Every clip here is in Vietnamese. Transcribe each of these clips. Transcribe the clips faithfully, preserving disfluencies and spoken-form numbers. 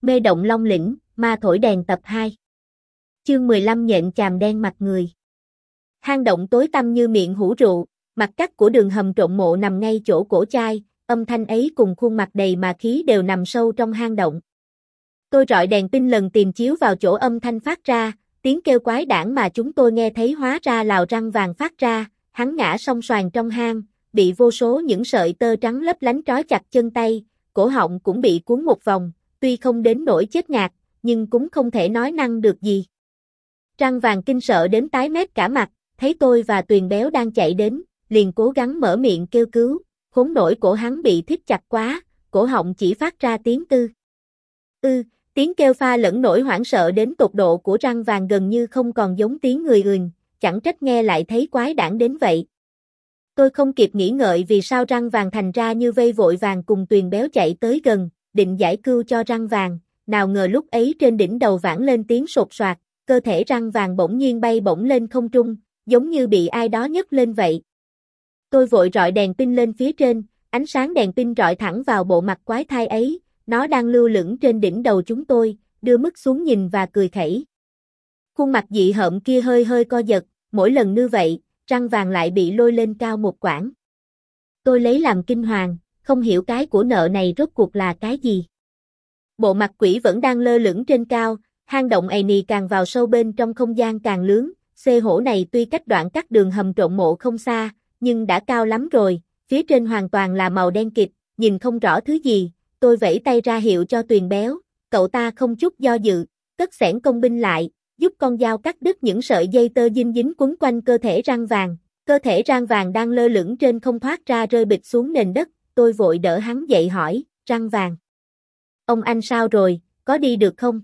Mê động Long Lĩnh, ma thổi đèn tập hai. Chương mười lăm nhện chàm đen mặt người. Hang động tối tăm như miệng hũ rượu, mặt cắt của đường hầm trộn mộ nằm ngay chỗ cổ chai, âm thanh ấy cùng khuôn mặt đầy mà khí đều nằm sâu trong hang động. Tôi rọi đèn pin lần tìm chiếu vào chỗ âm thanh phát ra, tiếng kêu quái đản mà chúng tôi nghe thấy hóa ra lào răng vàng phát ra, hắn ngã song xoàng trong hang, bị vô số những sợi tơ trắng lấp lánh trói chặt chân tay, cổ họng cũng bị cuốn một vòng. Tuy không đến nỗi chết ngạt, nhưng cũng không thể nói năng được gì. Răng vàng kinh sợ đến tái mét cả mặt, thấy tôi và Tuyền Béo đang chạy đến, liền cố gắng mở miệng kêu cứu, khốn nổi cổ hắn bị thít chặt quá, cổ họng chỉ phát ra tiếng tư. Ư, tiếng kêu pha lẫn nỗi hoảng sợ đến tột độ của răng vàng gần như không còn giống tiếng người ừn, chẳng trách nghe lại thấy quái đản đến vậy. Tôi không kịp nghĩ ngợi vì sao răng vàng thành ra như vây vội vàng cùng Tuyền Béo chạy tới gần, định giải cứu cho răng vàng, nào ngờ lúc ấy trên đỉnh đầu vảng lên tiếng sột soạt, cơ thể răng vàng bỗng nhiên bay bổng lên không trung, giống như bị ai đó nhấc lên vậy. Tôi vội rọi đèn pin lên phía trên, ánh sáng đèn pin rọi thẳng vào bộ mặt quái thai ấy, nó đang lưu lửng trên đỉnh đầu chúng tôi, đưa mắt xuống nhìn và cười khẩy. Khuôn mặt dị hợm kia hơi hơi co giật, mỗi lần như vậy, răng vàng lại bị lôi lên cao một quãng. Tôi lấy làm kinh hoàng. Không hiểu cái của nợ này rốt cuộc là cái gì. Bộ mặt quỷ vẫn đang lơ lửng trên cao, hang động ầy nì càng vào sâu bên trong không gian càng lướng, xê hổ này tuy cách đoạn cắt đường hầm trộn mộ không xa, nhưng đã cao lắm rồi, phía trên hoàn toàn là màu đen kịt, nhìn không rõ thứ gì, tôi vẫy tay ra hiệu cho Tuyền Béo, cậu ta không chút do dự, cất xẻng công binh lại, giúp con dao cắt đứt những sợi dây tơ dính dính quấn quanh cơ thể răng vàng, cơ thể răng vàng đang lơ lửng trên không thoát ra rơi bịch xuống nền đất. Tôi vội đỡ hắn dậy hỏi, răng vàng. Ông anh sao rồi, có đi được không?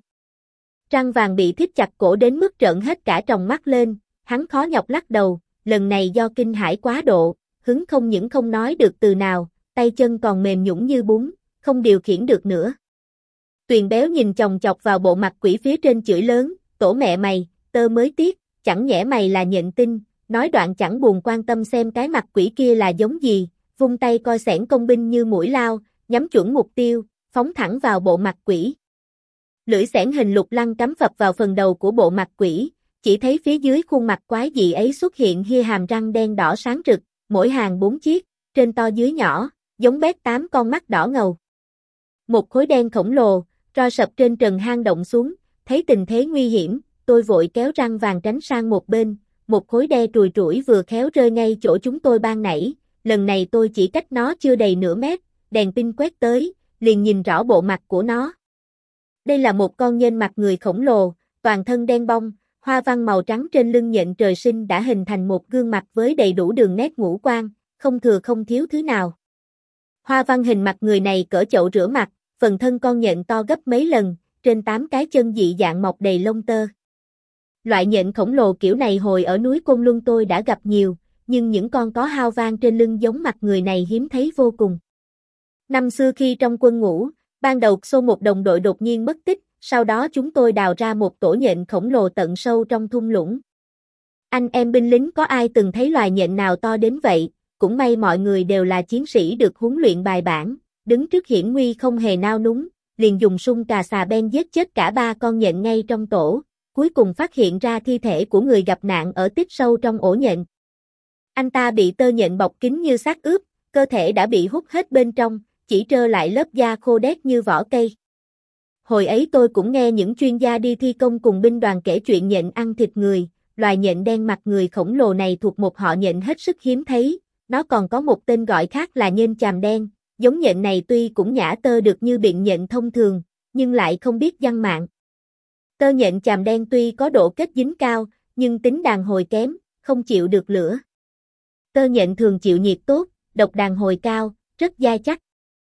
Răng vàng bị thít chặt cổ đến mức trợn hết cả tròng mắt lên, hắn khó nhọc lắc đầu, lần này do kinh hãi quá độ, hứng không những không nói được từ nào, tay chân còn mềm nhũn như bún, không điều khiển được nữa. Tuyền Béo nhìn chòng chọc vào bộ mặt quỷ phía trên chửi lớn, tổ mẹ mày, tơ mới tiếc, chẳng nhẽ mày là nhện tinh, nói đoạn chẳng buồn quan tâm xem cái mặt quỷ kia là giống gì. Vung tay coi xẻng công binh như mũi lao, nhắm chuẩn mục tiêu, phóng thẳng vào bộ mặt quỷ. Lưỡi xẻng hình lục lăng cắm phập vào phần đầu của bộ mặt quỷ, chỉ thấy phía dưới khuôn mặt quái dị ấy xuất hiện hia hàm răng đen đỏ sáng rực, mỗi hàng bốn chiếc, trên to dưới nhỏ, giống bét tám con mắt đỏ ngầu. Một khối đen khổng lồ, roi sập trên trần hang động xuống, thấy tình thế nguy hiểm, tôi vội kéo răng vàng tránh sang một bên, một khối đe trùi trũi vừa khéo rơi ngay chỗ chúng tôi ban nãy. Lần này tôi chỉ cách nó chưa đầy nửa mét, đèn pin quét tới, liền nhìn rõ bộ mặt của nó. Đây là một con nhện mặt người khổng lồ, toàn thân đen bong, hoa văn màu trắng trên lưng nhện trời sinh đã hình thành một gương mặt với đầy đủ đường nét ngũ quan, không thừa không thiếu thứ nào. Hoa văn hình mặt người này cỡ chậu rửa mặt, phần thân con nhện to gấp mấy lần, trên tám cái chân dị dạng mọc đầy lông tơ. Loại nhện khổng lồ kiểu này hồi ở núi Côn Luân tôi đã gặp nhiều. Nhưng những con có hao vang trên lưng giống mặt người này hiếm thấy vô cùng. Năm xưa khi trong quân ngũ, ban đầu xô một đồng đội đột nhiên mất tích, sau đó chúng tôi đào ra một tổ nhện khổng lồ tận sâu trong thung lũng. Anh em binh lính có ai từng thấy loài nhện nào to đến vậy, cũng may mọi người đều là chiến sĩ được huấn luyện bài bản, đứng trước hiểm nguy không hề nao núng, liền dùng sung cà xà beng giết chết cả ba con nhện ngay trong tổ, cuối cùng phát hiện ra thi thể của người gặp nạn ở tích sâu trong ổ nhện. Anh ta bị tơ nhện bọc kín như xác ướp, cơ thể đã bị hút hết bên trong, chỉ trơ lại lớp da khô đét như vỏ cây. Hồi ấy tôi cũng nghe những chuyên gia đi thi công cùng binh đoàn kể chuyện nhện ăn thịt người, loài nhện đen mặt người khổng lồ này thuộc một họ nhện hết sức hiếm thấy, nó còn có một tên gọi khác là nhện chàm đen, giống nhện này tuy cũng nhả tơ được như biện nhện thông thường, nhưng lại không biết giăng mạng. Tơ nhện chàm đen tuy có độ kết dính cao, nhưng tính đàn hồi kém, không chịu được lửa. Tơ nhện thường chịu nhiệt tốt, độc đàn hồi cao, rất dai chắc.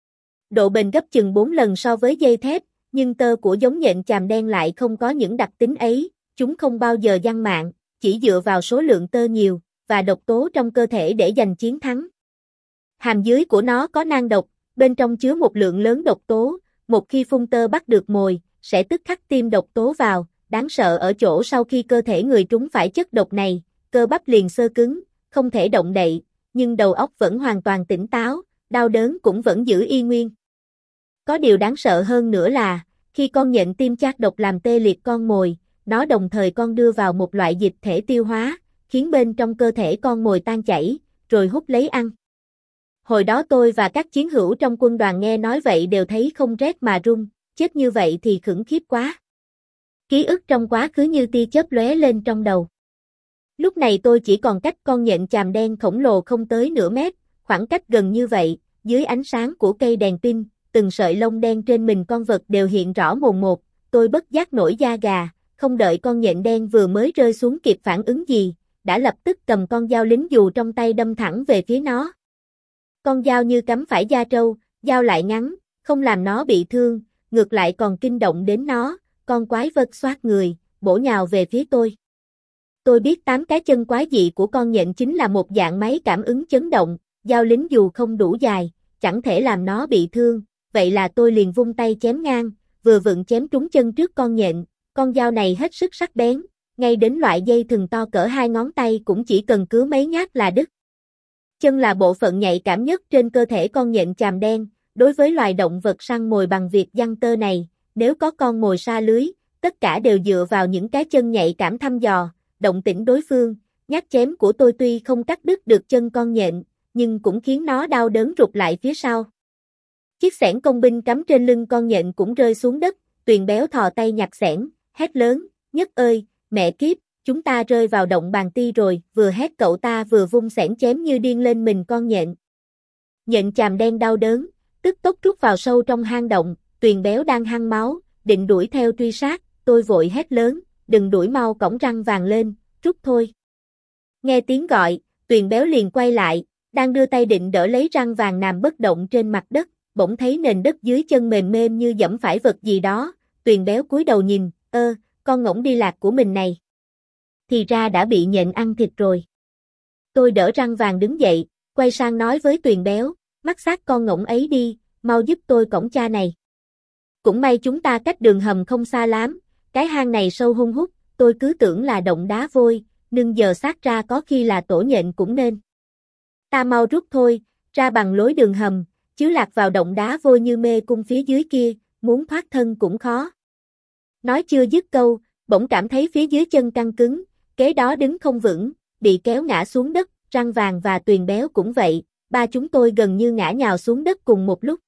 Độ bền gấp chừng bốn lần so với dây thép, nhưng tơ của giống nhện chàm đen lại không có những đặc tính ấy, chúng không bao giờ giăng mạng, chỉ dựa vào số lượng tơ nhiều, và độc tố trong cơ thể để giành chiến thắng. Hàm dưới của nó có nang độc, bên trong chứa một lượng lớn độc tố, một khi phun tơ bắt được mồi, sẽ tức khắc tiêm độc tố vào, đáng sợ ở chỗ sau khi cơ thể người trúng phải chất độc này, cơ bắp liền xơ cứng, không thể động đậy, nhưng đầu óc vẫn hoàn toàn tỉnh táo, đau đớn cũng vẫn giữ y nguyên. Có điều đáng sợ hơn nữa là, Khi con nhện tim chát độc làm tê liệt con mồi, nó đồng thời con đưa vào một loại dịch thể tiêu hóa, khiến bên trong cơ thể con mồi tan chảy, rồi hút lấy ăn. Hồi đó tôi và các chiến hữu trong quân đoàn nghe nói vậy đều thấy không rét mà run, chết như vậy thì khủng khiếp quá. Ký ức trong quá khứ như tia chớp lóe lên trong đầu. Lúc này tôi chỉ còn cách con nhện chàm đen khổng lồ không tới nửa mét, khoảng cách gần như vậy, dưới ánh sáng của cây đèn pin, từng sợi lông đen trên mình con vật đều hiện rõ mồn một, tôi bất giác nổi da gà, không đợi con nhện đen vừa mới rơi xuống kịp phản ứng gì, đã lập tức cầm con dao lính dù trong tay đâm thẳng về phía nó. Con dao như cắm phải da trâu, dao lại ngắn, không làm nó bị thương, ngược lại còn kinh động đến nó, con quái vật xoát người, bổ nhào về phía tôi. Tôi biết tám cái chân quái dị của con nhện chính là một dạng máy cảm ứng chấn động, dao lính dù không đủ dài, chẳng thể làm nó bị thương, vậy là tôi liền vung tay chém ngang, vừa vựng chém trúng chân trước con nhện, con dao này hết sức sắc bén, ngay đến loại dây thừng to cỡ hai ngón tay cũng chỉ cần cứa mấy nhát là đứt. Chân là bộ phận nhạy cảm nhất trên cơ thể con nhện chàm đen, đối với loài động vật săn mồi bằng việc giăng tơ này, nếu có con mồi sa lưới, tất cả đều dựa vào những cái chân nhạy cảm thăm dò, động tĩnh đối phương, nhát chém của tôi tuy không cắt đứt được chân con nhện, nhưng cũng khiến nó đau đớn rụt lại phía sau. Chiếc xẻng công binh cắm trên lưng con nhện cũng rơi xuống đất, Tuyền béo thò tay nhặt xẻng, hét lớn, Nhất ơi, mẹ kiếp, chúng ta rơi vào động bàn ti rồi, vừa hét cậu ta vừa vung xẻng chém như điên lên mình con nhện. Nhện chàm đen đau đớn, tức tốc rút vào sâu trong hang động, Tuyền béo đang hăng máu, định đuổi theo truy sát, tôi vội hét lớn, đừng đuổi mau cõng răng vàng lên, rút thôi. Nghe tiếng gọi, Tuyền béo liền quay lại, đang đưa tay định đỡ lấy răng vàng nằm bất động trên mặt đất, bỗng thấy nền đất dưới chân mềm mềm như giẫm phải vật gì đó, Tuyền béo cúi đầu nhìn, ơ, con ngỗng đi lạc của mình này. Thì ra đã bị nhện ăn thịt rồi. Tôi đỡ răng vàng đứng dậy, quay sang nói với Tuyền béo, mắc xác con ngỗng ấy đi, mau giúp tôi cõng cha này. Cũng may chúng ta cách đường hầm không xa lắm, cái hang này sâu hun hút, tôi cứ tưởng là động đá vôi, nhưng giờ xác ra có khi là tổ nhện cũng nên. Ta mau rút thôi, ra bằng lối đường hầm, chứ lạc vào động đá vôi như mê cung phía dưới kia, muốn thoát thân cũng khó. Nói chưa dứt câu, bỗng cảm thấy phía dưới chân căng cứng, kế đó đứng không vững, bị kéo ngã xuống đất, răng vàng và Tuyền béo cũng vậy, ba chúng tôi gần như ngã nhào xuống đất cùng một lúc.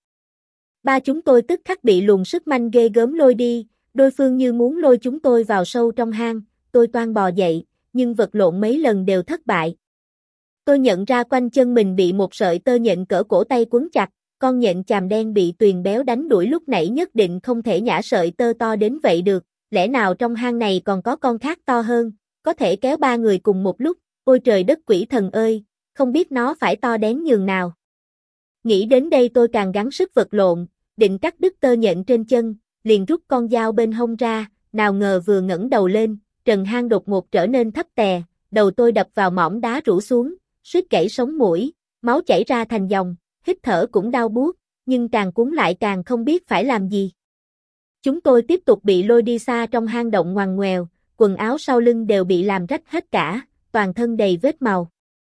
Ba chúng tôi tức khắc bị luồng sức mạnh ghê gớm lôi đi, đối phương như muốn lôi chúng tôi vào sâu trong hang, tôi toan bò dậy, nhưng vật lộn mấy lần đều thất bại. Tôi nhận ra quanh chân mình bị một sợi tơ nhện cỡ cổ tay quấn chặt, con nhện chàm đen bị Tuyền béo đánh đuổi lúc nãy nhất định không thể nhả sợi tơ to đến vậy được, lẽ nào trong hang này còn có con khác to hơn, có thể kéo ba người cùng một lúc, ôi trời đất quỷ thần ơi, không biết nó phải to đến nhường nào. Nghĩ đến đây tôi càng gắng sức vật lộn, định cắt đứt tơ nhện trên chân, liền rút con dao bên hông ra, nào ngờ vừa ngẩng đầu lên, trần hang đột ngột trở nên thấp tè, đầu tôi đập vào mỏm đá rũ xuống, suýt gãy sống mũi, máu chảy ra thành dòng, hít thở cũng đau buốt, nhưng càng cuốn lại càng không biết phải làm gì. Chúng tôi tiếp tục bị lôi đi xa trong hang động ngoằn ngoèo, quần áo sau lưng đều bị làm rách hết cả, toàn thân đầy vết màu.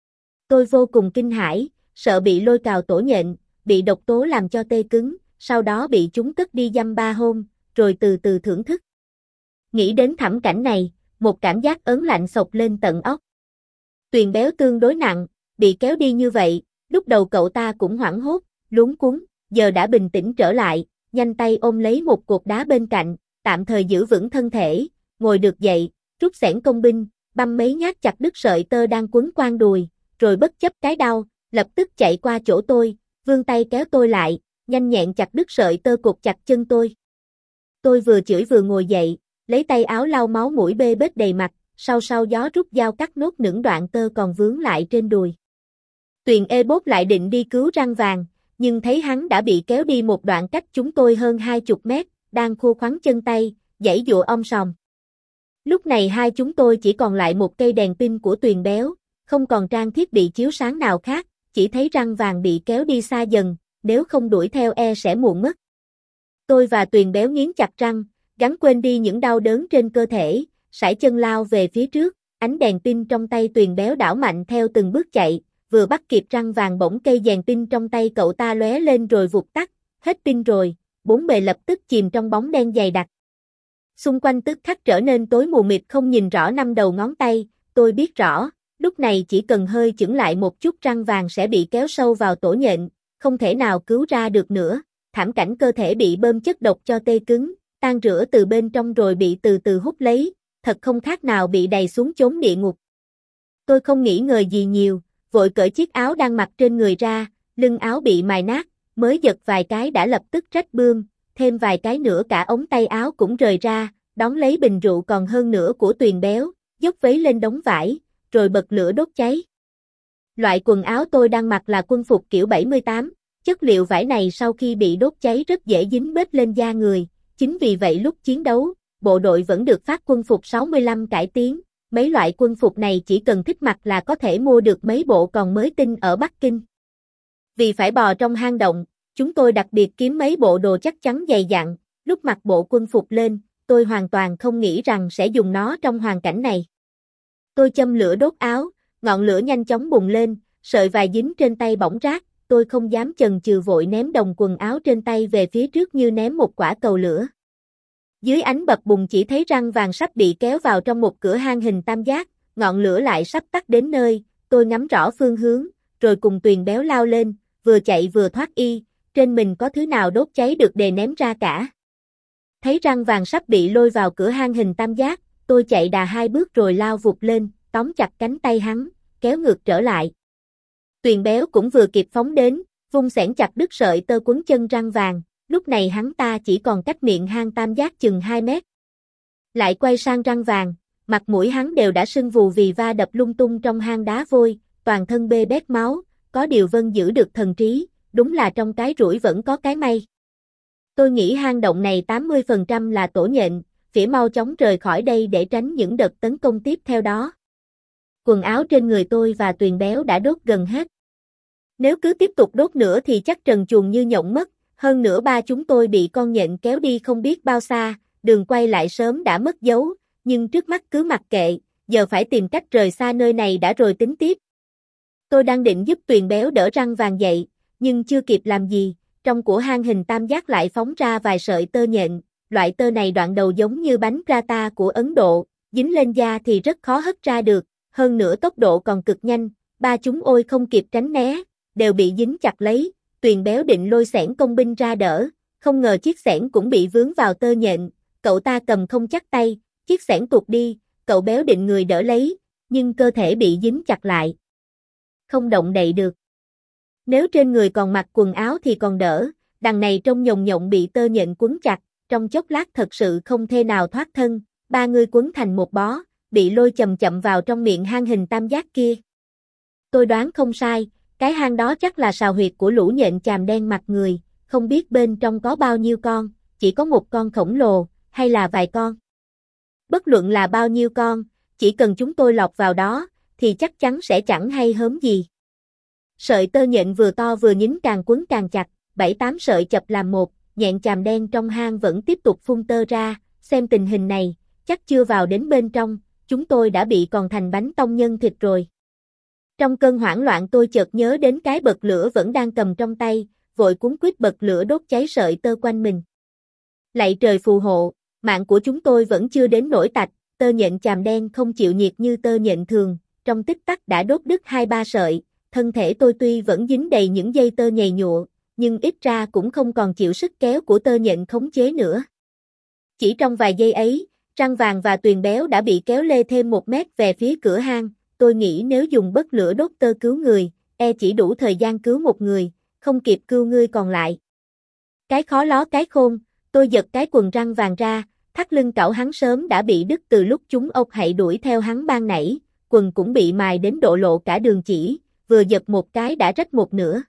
Tôi vô cùng kinh hãi, sợ bị lôi cào tổ nhện, bị độc tố làm cho tê cứng, sau đó bị chúng cất đi dăm ba hôm, rồi từ từ thưởng thức. Nghĩ đến thảm cảnh này, một cảm giác ớn lạnh xộc lên tận óc. Tuyền béo tương đối nặng, bị kéo đi như vậy, lúc đầu cậu ta cũng hoảng hốt, luống cuống, giờ đã bình tĩnh trở lại, nhanh tay ôm lấy một cột đá bên cạnh, tạm thời giữ vững thân thể, ngồi được dậy, rút xẻng công binh, băm mấy nhát chặt đứt sợi tơ đang quấn quanh đùi, rồi bất chấp cái đau, lập tức chạy qua chỗ tôi, vươn tay kéo tôi lại, nhanh nhẹn chặt đứt sợi tơ cột chặt chân tôi. Tôi vừa chửi vừa ngồi dậy, lấy tay áo lau máu mũi bê bết đầy mặt, sau sau gió rút dao cắt nốt những đoạn tơ còn vướng lại trên đùi. Tuyền ê bốt lại định đi cứu răng vàng, nhưng thấy hắn đã bị kéo đi một đoạn cách chúng tôi hơn hai chục mét, đang khô khoắn chân tay, giãy giụa om sòm. Lúc này hai chúng tôi chỉ còn lại một cây đèn pin của Tuyền béo, không còn trang thiết bị chiếu sáng nào khác, chỉ thấy răng vàng bị kéo đi xa dần, nếu không đuổi theo e sẽ muộn mất. Tôi và Tuyền béo nghiến chặt răng, gắng quên đi những đau đớn trên cơ thể, sải chân lao về phía trước, ánh đèn pin trong tay Tuyền béo đảo mạnh theo từng bước chạy, vừa bắt kịp răng vàng bỗng cây đèn pin trong tay cậu ta lóe lên rồi vụt tắt, hết pin rồi, bốn bề lập tức chìm trong bóng đen dày đặc. Xung quanh tức khắc trở nên tối mù mịt không nhìn rõ năm đầu ngón tay, tôi biết rõ, lúc này chỉ cần hơi chững lại một chút răng vàng sẽ bị kéo sâu vào tổ nhện, không thể nào cứu ra được nữa, thảm cảnh cơ thể bị bơm chất độc cho tê cứng, tan rã từ bên trong rồi bị từ từ hút lấy, thật không khác nào bị đày xuống chốn địa ngục. Tôi không nghĩ ngợi gì nhiều, vội cởi chiếc áo đang mặc trên người ra, lưng áo bị mài nát, mới giật vài cái đã lập tức rách bươm, thêm vài cái nữa cả ống tay áo cũng rời ra, đón lấy bình rượu còn hơn nữa của Tuyền béo, dốc vấy lên đống vải, rồi bật lửa đốt cháy. Loại quần áo tôi đang mặc là quân phục kiểu bảy mươi tám, chất liệu vải này sau khi bị đốt cháy rất dễ dính bết lên da người, chính vì vậy lúc chiến đấu, bộ đội vẫn được phát quân phục sáu mươi lăm cải tiến, mấy loại quân phục này chỉ cần thích mặc là có thể mua được mấy bộ còn mới tinh ở Bắc Kinh. Vì phải bò trong hang động, chúng tôi đặc biệt kiếm mấy bộ đồ chắc chắn dày dặn, lúc mặc bộ quân phục lên, tôi hoàn toàn không nghĩ rằng sẽ dùng nó trong hoàn cảnh này. Tôi châm lửa đốt áo, ngọn lửa nhanh chóng bùng lên, sợi vải dính trên tay bỏng rát, tôi không dám chần chừ vội ném đồng quần áo trên tay về phía trước như ném một quả cầu lửa. Dưới ánh bập bùng chỉ thấy răng vàng sắp bị kéo vào trong một cửa hang hình tam giác, ngọn lửa lại sắp tắt đến nơi, tôi ngắm rõ phương hướng, rồi cùng Tuyền béo lao lên, vừa chạy vừa thoát y, trên mình có thứ nào đốt cháy được đề ném ra cả. Thấy răng vàng sắp bị lôi vào cửa hang hình tam giác, tôi chạy đà hai bước rồi lao vụt lên, tóm chặt cánh tay hắn, kéo ngược trở lại. Tuyền béo cũng vừa kịp phóng đến, vung xẻng chặt đứt sợi tơ quấn chân răng vàng, lúc này hắn ta chỉ còn cách miệng hang tam giác chừng hai mét. Lại quay sang răng vàng, mặt mũi hắn đều đã sưng vù vì va đập lung tung trong hang đá vôi, toàn thân bê bết máu, có điều Vân giữ được thần trí, đúng là trong cái rủi vẫn có cái may. Tôi nghĩ hang động này tám mươi phần trăm là tổ nhện, phỉ mau chóng rời khỏi đây để tránh những đợt tấn công tiếp theo đó. Quần áo trên người tôi và Tuyền béo đã đốt gần hết. Nếu cứ tiếp tục đốt nữa thì chắc trần truồng như nhộng mất, hơn nữa ba chúng tôi bị con nhện kéo đi không biết bao xa, đường quay lại sớm đã mất dấu, nhưng trước mắt cứ mặc kệ, giờ phải tìm cách rời xa nơi này đã rồi tính tiếp. Tôi đang định giúp Tuyền béo đỡ răng vàng dậy, nhưng chưa kịp làm gì, trong của hang hình tam giác lại phóng ra vài sợi tơ nhện, loại tơ này đoạn đầu giống như bánh prata của Ấn Độ, dính lên da thì rất khó hất ra được, hơn nữa tốc độ còn cực nhanh, ba chúng ôi không kịp tránh né, đều bị dính chặt lấy, Tuyền béo định lôi xẻng công binh ra đỡ, không ngờ chiếc xẻng cũng bị vướng vào tơ nhện, cậu ta cầm không chắc tay, chiếc xẻng tuột đi, cậu béo định người đỡ lấy, nhưng cơ thể bị dính chặt lại. Không động đậy được. Nếu trên người còn mặc quần áo thì còn đỡ, đằng này trông nhồng nhộng bị tơ nhện quấn chặt, trong chốc lát thật sự không thể nào thoát thân, ba người quấn thành một bó, bị lôi chậm chậm vào trong miệng hang hình tam giác kia. Tôi đoán không sai, cái hang đó chắc là sào huyệt của lũ nhện chàm đen mặt người, không biết bên trong có bao nhiêu con, chỉ có một con khổng lồ, hay là vài con. Bất luận là bao nhiêu con, chỉ cần chúng tôi lọt vào đó, thì chắc chắn sẽ chẳng hay hớm gì. Sợi tơ nhện vừa to vừa nhín càng quấn càng chặt, bảy tám sợi chập làm một, nhện chàm đen trong hang vẫn tiếp tục phun tơ ra, xem tình hình này, chắc chưa vào đến bên trong, chúng tôi đã bị còn thành bánh tông nhân thịt rồi. Trong cơn hoảng loạn tôi chợt nhớ đến cái bật lửa vẫn đang cầm trong tay, vội cuống quýt bật lửa đốt cháy sợi tơ quanh mình. Lạy trời phù hộ, mạng của chúng tôi vẫn chưa đến nỗi tạch, tơ nhện chàm đen không chịu nhiệt như tơ nhện thường, trong tích tắc đã đốt đứt hai ba sợi, thân thể tôi tuy vẫn dính đầy những dây tơ nhầy nhụa, nhưng ít ra cũng không còn chịu sức kéo của tơ nhện khống chế nữa. Chỉ trong vài giây ấy, răng vàng và Tuyền béo đã bị kéo lê thêm một mét về phía cửa hang, tôi nghĩ nếu dùng bất lửa đốt tơ cứu người, e chỉ đủ thời gian cứu một người, không kịp cứu người còn lại. Cái khó ló cái khôn, tôi giật cái quần răng vàng ra, thắt lưng cẩu hắn sớm đã bị đứt từ lúc chúng ộc hậy đuổi theo hắn ban nãy, quần cũng bị mài đến độ lộ cả đường chỉ, vừa giật một cái đã rách một nửa.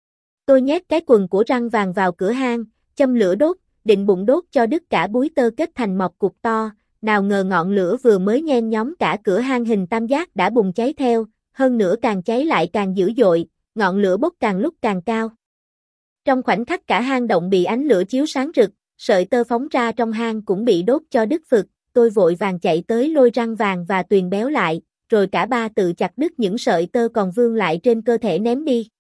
Tôi nhét cái quần của răng vàng vào cửa hang, châm lửa đốt, định bụng đốt cho đứt cả búi tơ kết thành một cục to, nào ngờ ngọn lửa vừa mới nhen nhóm cả cửa hang hình tam giác đã bùng cháy theo, hơn nữa càng cháy lại càng dữ dội, ngọn lửa bốc càng lúc càng cao. Trong khoảnh khắc cả hang động bị ánh lửa chiếu sáng rực, sợi tơ phóng ra trong hang cũng bị đốt cho đứt phực, tôi vội vàng chạy tới lôi răng vàng và Tuyền béo lại, rồi cả ba tự chặt đứt những sợi tơ còn vương lại trên cơ thể ném đi.